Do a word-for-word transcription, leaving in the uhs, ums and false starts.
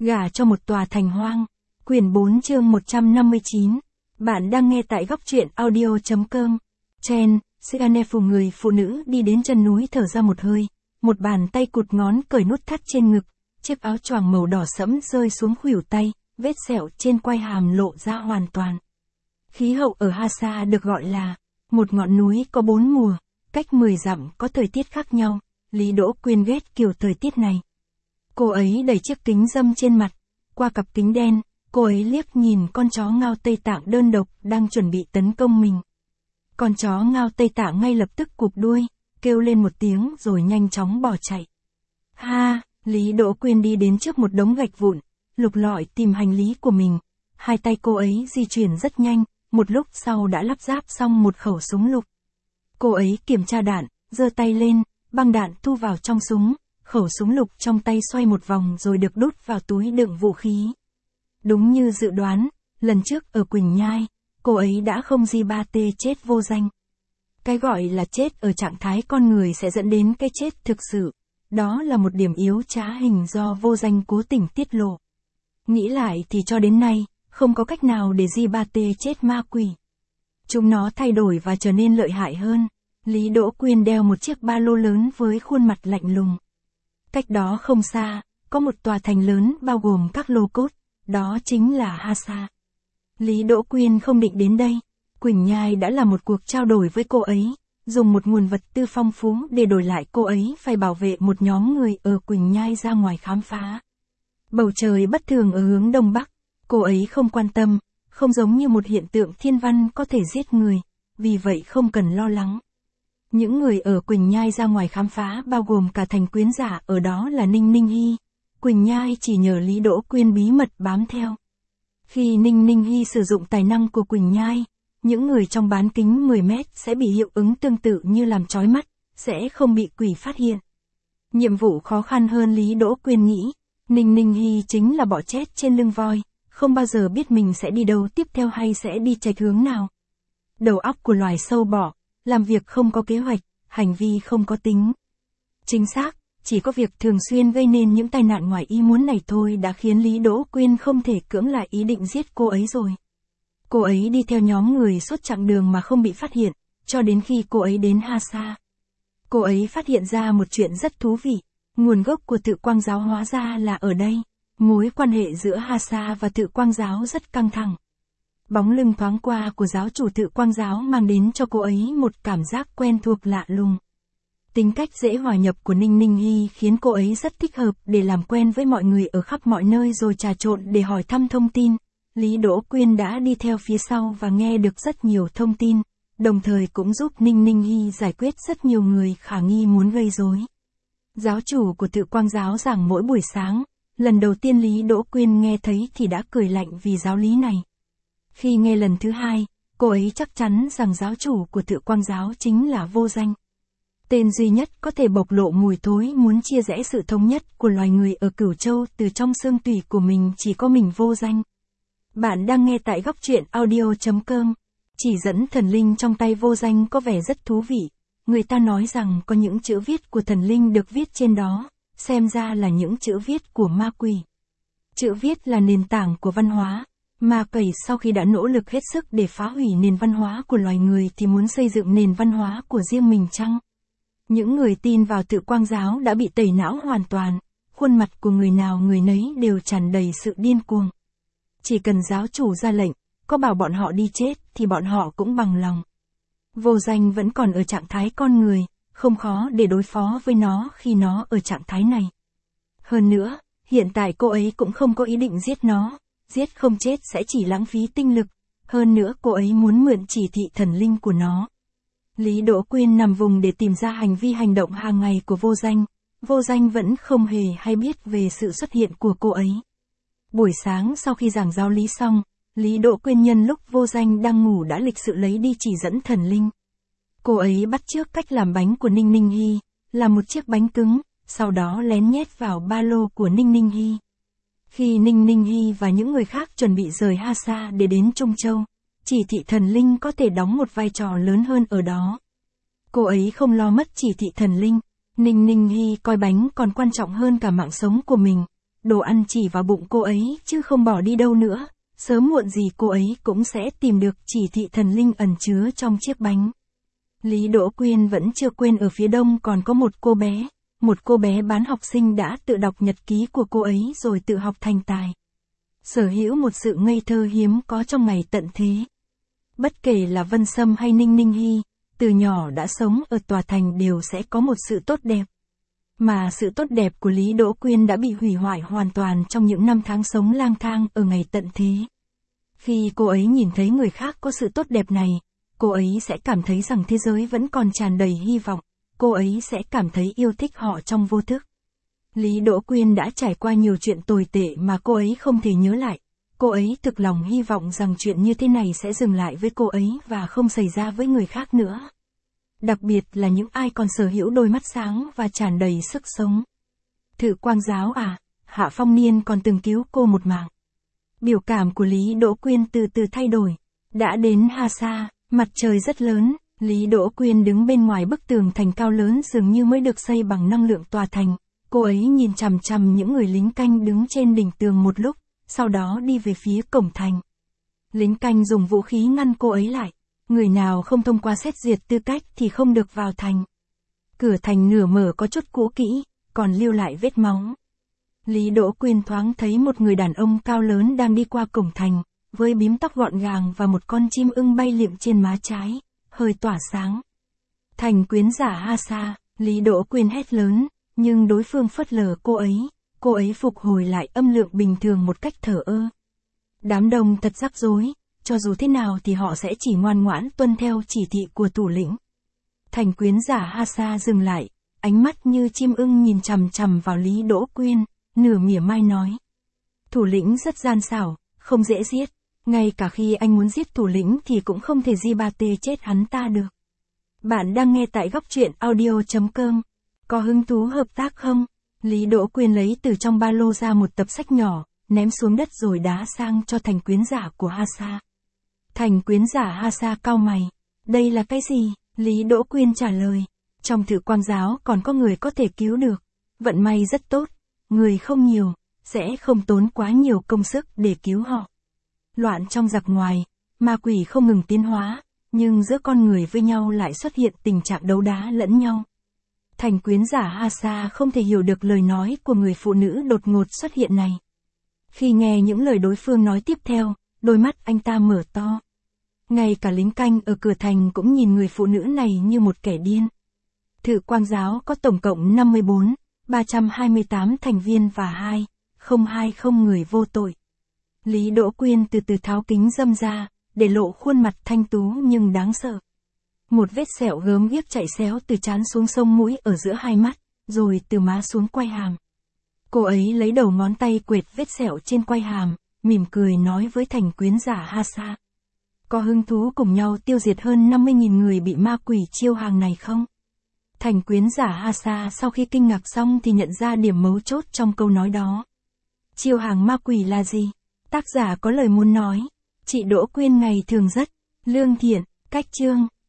Gả cho một tòa thành hoang. Quyển bốn chương một trăm năm mươi chín. Bạn đang nghe tại góc truyện audio chấm com. Chen, Siganefu người phụ nữ đi đến chân núi thở ra một hơi. Một bàn tay cụt ngón cởi nút thắt trên ngực. Chiếc áo choàng màu đỏ sẫm rơi xuống khuỷu tay, vết sẹo trên quai hàm lộ ra hoàn toàn. Khí hậu ở Hasa được gọi là một ngọn núi có bốn mùa, cách mười dặm có thời tiết khác nhau. Lý Đỗ Quyên ghét kiểu thời tiết này. Cô ấy đẩy chiếc kính râm trên mặt, qua cặp kính đen, cô ấy liếc nhìn con chó ngao Tây Tạng đơn độc đang chuẩn bị tấn công mình. Con chó ngao Tây Tạng ngay lập tức cụp đuôi, kêu lên một tiếng rồi nhanh chóng bỏ chạy. Ha, Lý Đỗ Quyên đi đến trước một đống gạch vụn, lục lọi tìm hành lý của mình. Hai tay cô ấy di chuyển rất nhanh, một lúc sau đã lắp ráp xong một khẩu súng lục. Cô ấy kiểm tra đạn, giơ tay lên, băng đạn thu vào trong súng, khẩu súng lục trong tay xoay một vòng rồi được đút vào túi đựng vũ khí. Đúng như dự đoán, lần trước ở Quỳnh Nhai, cô ấy đã không di ba tê chết vô danh. Cái gọi là chết ở trạng thái con người sẽ dẫn đến cái chết thực sự. Đó là một điểm yếu trá hình do vô danh cố tình tiết lộ. Nghĩ lại thì cho đến nay, không có cách nào để di ba tê chết ma quỷ. Chúng nó thay đổi và trở nên lợi hại hơn. Lý Đỗ Quyên đeo một chiếc ba lô lớn với khuôn mặt lạnh lùng. Cách đó không xa, có một tòa thành lớn bao gồm các lô cốt, đó chính là Hasa. Lý Đỗ Quyên không định đến đây. Quỳnh Nhai đã làm một cuộc trao đổi với cô ấy, dùng một nguồn vật tư phong phú để đổi lại cô ấy phải bảo vệ một nhóm người ở Quỳnh Nhai ra ngoài khám phá. Bầu trời bất thường ở hướng đông bắc, cô ấy không quan tâm, không giống như một hiện tượng thiên văn có thể giết người, vì vậy không cần lo lắng. Những người ở Quỳnh Nhai ra ngoài khám phá bao gồm cả thành quyến giả ở đó là Ninh Ninh Hy. Quỳnh Nhai chỉ nhờ Lý Đỗ Quyên bí mật bám theo. Khi Ninh Ninh Hy sử dụng tài năng của Quỳnh Nhai, những người trong bán kính mười mét sẽ bị hiệu ứng tương tự như làm chói mắt, sẽ không bị quỷ phát hiện. Nhiệm vụ khó khăn hơn Lý Đỗ Quyên nghĩ. Ninh Ninh Hy chính là bọ chết trên lưng voi, không bao giờ biết mình sẽ đi đâu tiếp theo hay sẽ đi chệch hướng nào. Đầu óc của loài sâu bọ, làm việc không có kế hoạch, hành vi không có tính chính xác, chỉ có việc thường xuyên gây nên những tai nạn ngoài ý muốn này thôi đã khiến Lý Đỗ Quyên không thể cưỡng lại ý định giết cô ấy rồi. Cô ấy đi theo nhóm người suốt chặng đường mà không bị phát hiện, cho đến khi cô ấy đến Hasa. Cô ấy phát hiện ra một chuyện rất thú vị, nguồn gốc của Tự Quang giáo hóa ra là ở đây. Mối quan hệ giữa Hasa và Tự Quang giáo rất căng thẳng. Bóng lưng thoáng qua của giáo chủ Tự Quang giáo mang đến cho cô ấy một cảm giác quen thuộc lạ lùng. Tính cách dễ hòa nhập của Ninh Ninh Hy khiến cô ấy rất thích hợp để làm quen với mọi người ở khắp mọi nơi rồi trà trộn để hỏi thăm thông tin. Lý Đỗ Quyên đã đi theo phía sau và nghe được rất nhiều thông tin, đồng thời cũng giúp Ninh Ninh Hy giải quyết rất nhiều người khả nghi muốn gây rối. Giáo chủ của Tự Quang giáo giảng mỗi buổi sáng, lần đầu tiên Lý Đỗ Quyên nghe thấy thì đã cười lạnh vì giáo lý này. Khi nghe lần thứ hai, cô ấy chắc chắn rằng giáo chủ của Tự Quang giáo chính là vô danh. Tên duy nhất có thể bộc lộ mùi thối muốn chia rẽ sự thống nhất của loài người ở Cửu Châu từ trong xương tủy của mình chỉ có mình vô danh. Bạn đang nghe tại góc truyện audio chấm com. Chỉ dẫn thần linh trong tay vô danh có vẻ rất thú vị. Người ta nói rằng có những chữ viết của thần linh được viết trên đó, xem ra là những chữ viết của ma quỷ. Chữ viết là nền tảng của văn hóa. Ma quỷ sau khi đã nỗ lực hết sức để phá hủy nền văn hóa của loài người thì muốn xây dựng nền văn hóa của riêng mình chăng? Những người tin vào Tự Quang giáo đã bị tẩy não hoàn toàn, khuôn mặt của người nào người nấy đều tràn đầy sự điên cuồng. Chỉ cần giáo chủ ra lệnh, có bảo bọn họ đi chết thì bọn họ cũng bằng lòng. Vô danh vẫn còn ở trạng thái con người, không khó để đối phó với nó khi nó ở trạng thái này. Hơn nữa, hiện tại cô ấy cũng không có ý định giết nó, giết không chết sẽ chỉ lãng phí tinh lực, hơn nữa cô ấy muốn mượn chỉ thị thần linh của nó. Lý Đỗ Quyên nằm vùng để tìm ra hành vi hành động hàng ngày của vô danh, vô danh vẫn không hề hay biết về sự xuất hiện của cô ấy. Buổi sáng sau khi giảng giáo lý xong, Lý Đỗ Quyên nhân lúc vô danh đang ngủ đã lịch sự lấy đi chỉ dẫn thần linh. Cô ấy bắt chước cách làm bánh của Ninh Ninh Hy, làm một chiếc bánh cứng, sau đó lén nhét vào ba lô của Ninh Ninh Hy. Khi Ninh Ninh Hy và những người khác chuẩn bị rời Hasa để đến Trung Châu, chỉ thị thần linh có thể đóng một vai trò lớn hơn ở đó. Cô ấy không lo mất chỉ thị thần linh, Ninh Ninh Hy coi bánh còn quan trọng hơn cả mạng sống của mình. đồ ăn chỉ vào bụng cô ấy chứ không bỏ đi đâu nữa, sớm muộn gì cô ấy cũng sẽ tìm được chỉ thị thần linh ẩn chứa trong chiếc bánh. Lý Đỗ Quyên vẫn chưa quên ở phía đông còn có một cô bé, một cô bé bán học sinh đã tự đọc nhật ký của cô ấy rồi tự học thành tài. Sở hữu một sự ngây thơ hiếm có trong ngày tận thế. Bất kể là Vân Sâm hay Ninh Ninh Hy, từ nhỏ đã sống ở tòa thành đều sẽ có một sự tốt đẹp. Mà sự tốt đẹp của Lý Đỗ Quyên đã bị hủy hoại hoàn toàn trong những năm tháng sống lang thang ở ngày tận thế. Khi cô ấy nhìn thấy người khác có sự tốt đẹp này, cô ấy sẽ cảm thấy rằng thế giới vẫn còn tràn đầy hy vọng, cô ấy sẽ cảm thấy yêu thích họ trong vô thức. Lý Đỗ Quyên đã trải qua nhiều chuyện tồi tệ mà cô ấy không thể nhớ lại. Cô ấy thực lòng hy vọng rằng chuyện như thế này sẽ dừng lại với cô ấy và không xảy ra với người khác nữa. Đặc biệt là những ai còn sở hữu đôi mắt sáng và tràn đầy sức sống. Thử Quang Giáo à, Hạ Phong Niên còn từng cứu cô một mạng. Biểu cảm của Lý Đỗ Quyên từ từ thay đổi. Đã đến Ha Sa, mặt trời rất lớn, Lý Đỗ Quyên đứng bên ngoài bức tường thành cao lớn dường như mới được xây bằng năng lượng tòa thành. Cô ấy nhìn chằm chằm những người lính canh đứng trên đỉnh tường một lúc, sau đó đi về phía cổng thành. Lính canh dùng vũ khí ngăn cô ấy lại. Người nào không thông qua xét duyệt tư cách thì không được vào thành. Cửa thành nửa mở có chút cũ kỹ, còn lưu lại vết máu. Lý Đỗ Quyên thoáng thấy một người đàn ông cao lớn đang đi qua cổng thành, với bím tóc gọn gàng và một con chim ưng bay liệm trên má trái, hơi tỏa sáng. Thành quyến giả Ha Sa, Lý Đỗ Quyên hét lớn, nhưng đối phương phớt lờ cô ấy, cô ấy phục hồi lại âm lượng bình thường một cách thờ ơ. Đám đông thật rắc rối. Cho dù thế nào thì họ sẽ chỉ ngoan ngoãn tuân theo chỉ thị của thủ lĩnh. Thành quyến giả Ha Sa dừng lại, ánh mắt như chim ưng nhìn chằm chằm vào Lý Đỗ Quyên, nửa mỉa mai nói. Thủ lĩnh rất gian xảo, không dễ giết, ngay cả khi anh muốn giết thủ lĩnh thì cũng không thể di ba tê chết hắn ta được. Bạn đang nghe tại góc truyện audio chấm com. Có hứng thú hợp tác không? Lý Đỗ Quyên lấy từ trong ba lô ra một tập sách nhỏ, ném xuống đất rồi đá sang cho thành quyến giả của Ha Sa. Thành quyến giả Ha Sa cau mày. Đây là cái gì? Lý Đỗ Quyên trả lời. Trong Thử Quang Giáo còn có người có thể cứu được. Vận may rất tốt. Người không nhiều, sẽ không tốn quá nhiều công sức để cứu họ. Loạn trong giặc ngoài, ma quỷ không ngừng tiến hóa, nhưng giữa con người với nhau lại xuất hiện tình trạng đấu đá lẫn nhau. Thành quyến giả Ha Sa không thể hiểu được lời nói của người phụ nữ đột ngột xuất hiện này. Khi nghe những lời đối phương nói tiếp theo, đôi mắt anh ta mở to. Ngay cả lính canh ở cửa thành cũng nhìn người phụ nữ này như một kẻ điên. Thử Quang Giáo có tổng cộng năm mươi bốn, ba trăm hai mươi tám thành viên và hai, không hai không người vô tội. Lý Đỗ Quyên từ từ tháo kính râm ra, để lộ khuôn mặt thanh tú nhưng đáng sợ. Một vết sẹo gớm ghiếc chạy xéo từ trán xuống sông mũi ở giữa hai mắt, rồi từ má xuống quai hàm. Cô ấy lấy đầu ngón tay quệt vết sẹo trên quai hàm, mỉm cười nói với thành quyến giả Ha Sa. Có hứng thú cùng nhau tiêu diệt hơn năm mươi nghìn người bị ma quỷ chiêu hàng này không? Thành quyến giả Ha Sa sau khi kinh ngạc xong thì nhận ra điểm mấu chốt trong câu nói đó. Chiêu hàng ma quỷ là gì? Tác giả có lời muốn nói. Chị Đỗ Quyên ngày thường rất lương thiện, cách chương.